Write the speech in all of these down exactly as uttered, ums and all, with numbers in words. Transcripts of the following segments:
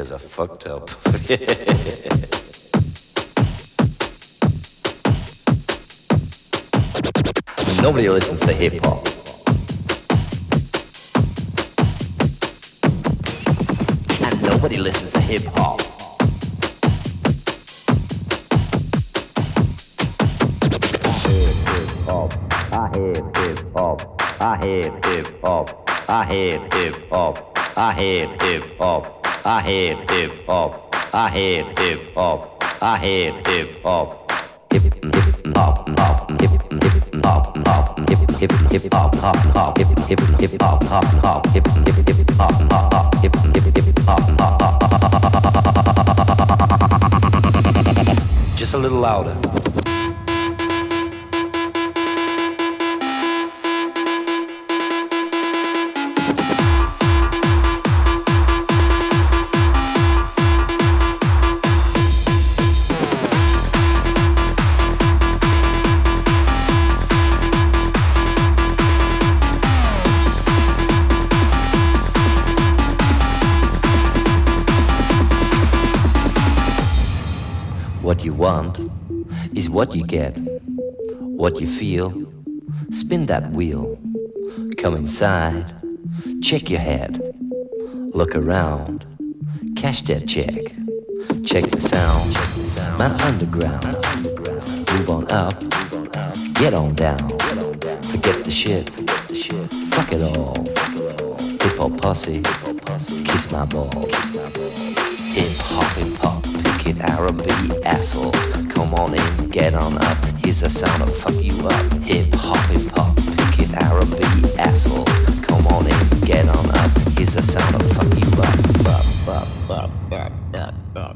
because I fucked up. Nobody listens to hip hop. And nobody listens to hip hop. I hate hip hop. I hate hip hop. I hate hip hop. I hate hip hop. I hate hip hop. I hate hip hop. I hate hip hop. Hip hip hop hop hip hip hop hop hip hip hip hop hop hop hip hip hip hop hop hop hip hip hip hop hop hop hip hip hip hop hop. Just a little louder. What you want is what you get. What you feel, spin that wheel. Come inside, check your head. Look around, cash that check. Check the sound, man underground. Move on up, get on down. Forget the shit, fuck it all. Hip hop posse, kiss my balls. Hip hop, hip hop, pick it R and B assholes. Come on in, get on up. Here's the sound of fuck you up. Hip hop, hip hop, pick it R and B assholes. Come on in, get on up. Here's the sound of fuck you up. Up, up, up, up, up, up, up.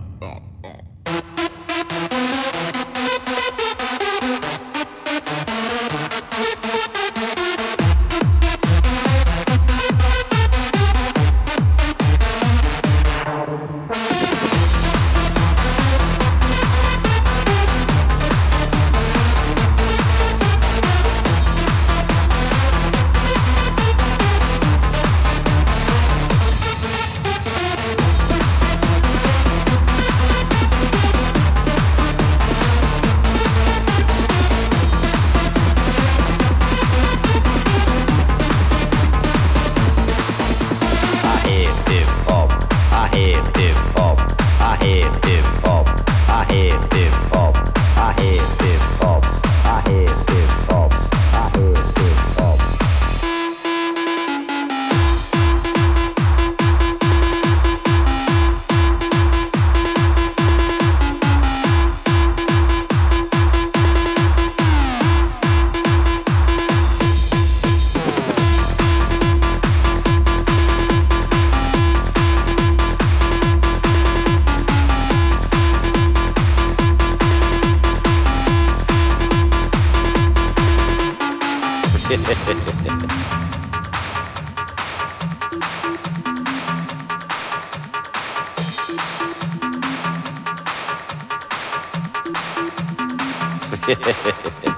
Hehehehe